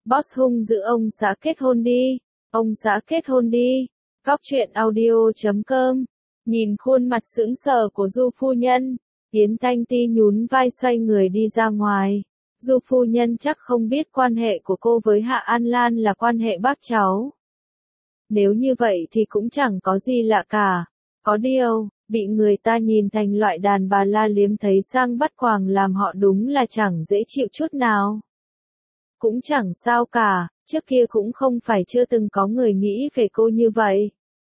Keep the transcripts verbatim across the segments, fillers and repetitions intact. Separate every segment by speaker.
Speaker 1: Boss hung dữ ông xã kết hôn đi. Ông xã kết hôn đi. Góc truyện audio chấm com. Nhìn khuôn mặt sững sờ của Du phu nhân, Yến Thanh Ti nhún vai xoay người đi ra ngoài. Du phu nhân chắc không biết quan hệ của cô với Hạ An Lan là quan hệ bác cháu. Nếu như vậy thì cũng chẳng có gì lạ cả. Có điều, bị người ta nhìn thành loại đàn bà la liếm thấy sang bắt quàng làm họ đúng là chẳng dễ chịu chút nào. Cũng chẳng sao cả, trước kia cũng không phải chưa từng có người nghĩ về cô như vậy.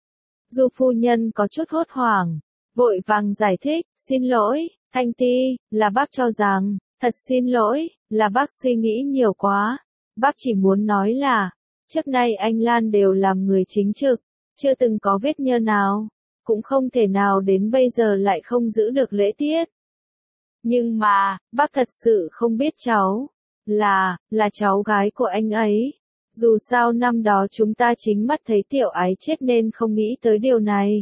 Speaker 1: Du phu nhân có chút hốt hoảng, vội vàng giải thích, xin lỗi, Thanh Ti, là bác cho rằng, thật xin lỗi, là bác suy nghĩ nhiều quá. Bác chỉ muốn nói là, trước nay anh Lan đều làm người chính trực, chưa từng có vết nhơ nào, cũng không thể nào đến bây giờ lại không giữ được lễ tiết. Nhưng mà, bác thật sự không biết cháu, là, là cháu gái của anh ấy. Dù sao năm đó chúng ta chính mắt thấy tiểu ái chết nên không nghĩ tới điều này.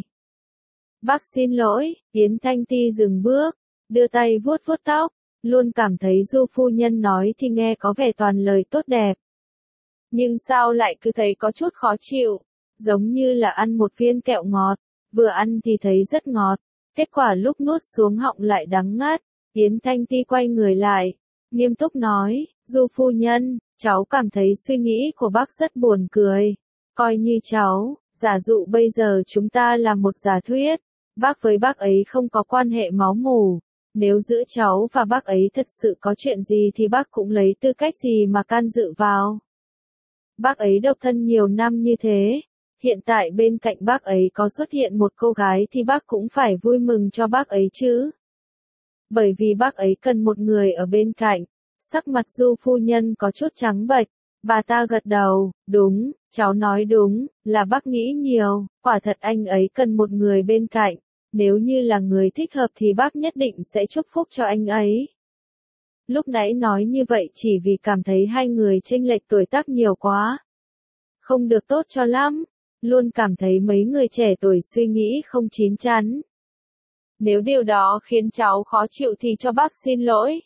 Speaker 1: Bác xin lỗi, Yến Thanh Ti dừng bước, đưa tay vuốt vuốt tóc, luôn cảm thấy Du phu nhân nói thì nghe có vẻ toàn lời tốt đẹp. Nhưng sao lại cứ thấy có chút khó chịu, giống như là ăn một viên kẹo ngọt, vừa ăn thì thấy rất ngọt, kết quả lúc nuốt xuống họng lại đắng ngắt. Yến Thanh Ti quay người lại, nghiêm túc nói, Du phu nhân, cháu cảm thấy suy nghĩ của bác rất buồn cười. Coi như cháu, giả dụ bây giờ chúng ta là một giả thuyết, bác với bác ấy không có quan hệ máu mủ. Nếu giữa cháu và bác ấy thật sự có chuyện gì thì bác cũng lấy tư cách gì mà can dự vào. Bác ấy độc thân nhiều năm như thế, hiện tại bên cạnh bác ấy có xuất hiện một cô gái thì bác cũng phải vui mừng cho bác ấy chứ. Bởi vì bác ấy cần một người ở bên cạnh. Sắc mặt Du phu nhân có chút trắng bệch, bà ta gật đầu, đúng, cháu nói đúng, là bác nghĩ nhiều, quả thật anh ấy cần một người bên cạnh, nếu như là người thích hợp thì bác nhất định sẽ chúc phúc cho anh ấy. Lúc nãy nói như vậy chỉ vì cảm thấy hai người chênh lệch tuổi tác nhiều quá. Không được tốt cho lắm, luôn cảm thấy mấy người trẻ tuổi suy nghĩ không chín chắn. Nếu điều đó khiến cháu khó chịu thì cho bác xin lỗi.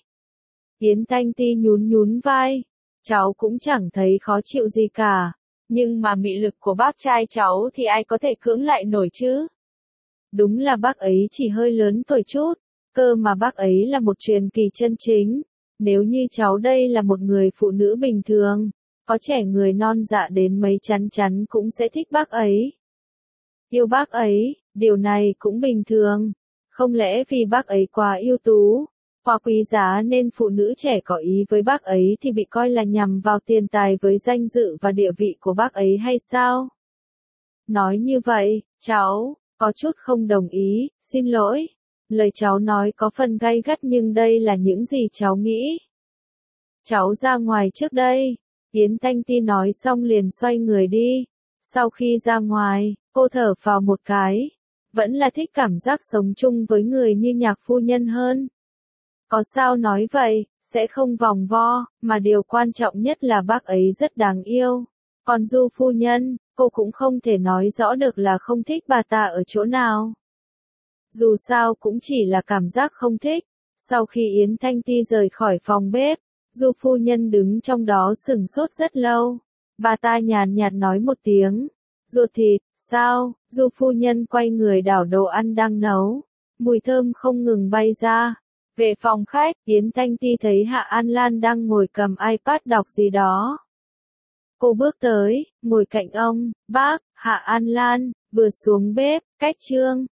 Speaker 1: Yến Thanh Ti nhún nhún vai, cháu cũng chẳng thấy khó chịu gì cả, nhưng mà mị lực của bác trai cháu thì ai có thể cưỡng lại nổi chứ. Đúng là bác ấy chỉ hơi lớn tuổi chút, cơ mà bác ấy là một truyền kỳ chân chính. Nếu như cháu đây là một người phụ nữ bình thường, có trẻ người non dạ đến mấy chắn chắn cũng sẽ thích bác ấy. Yêu bác ấy, điều này cũng bình thường, không lẽ vì bác ấy quá ưu tú, quá quý giá nên phụ nữ trẻ có ý với bác ấy thì bị coi là nhằm vào tiền tài với danh dự và địa vị của bác ấy hay sao? Nói như vậy, cháu, có chút không đồng ý, xin lỗi. Lời cháu nói có phần gay gắt nhưng đây là những gì cháu nghĩ. Cháu ra ngoài trước đây. Yến Thanh Ti nói xong liền xoay người đi. Sau khi ra ngoài, cô thở phào một cái. Vẫn là thích cảm giác sống chung với người như Nhạc phu nhân hơn. Có sao nói vậy, sẽ không vòng vo, mà điều quan trọng nhất là bác ấy rất đáng yêu. Còn Du phu nhân, cô cũng không thể nói rõ được là không thích bà ta ở chỗ nào. Dù sao cũng chỉ là cảm giác không thích. Sau khi Yến Thanh Ti rời khỏi phòng bếp, Du phu nhân đứng trong đó sừng sốt rất lâu. Bà ta nhàn nhạt nói một tiếng, ruột thịt, sao? Du phu nhân quay người đảo đồ ăn đang nấu. Mùi thơm không ngừng bay ra. Về phòng khách, Yến Thanh Ti thấy Hạ An Lan đang ngồi cầm iPad đọc gì đó. Cô bước tới, ngồi cạnh ông, bác, Hạ An Lan, vừa xuống bếp, cách chương.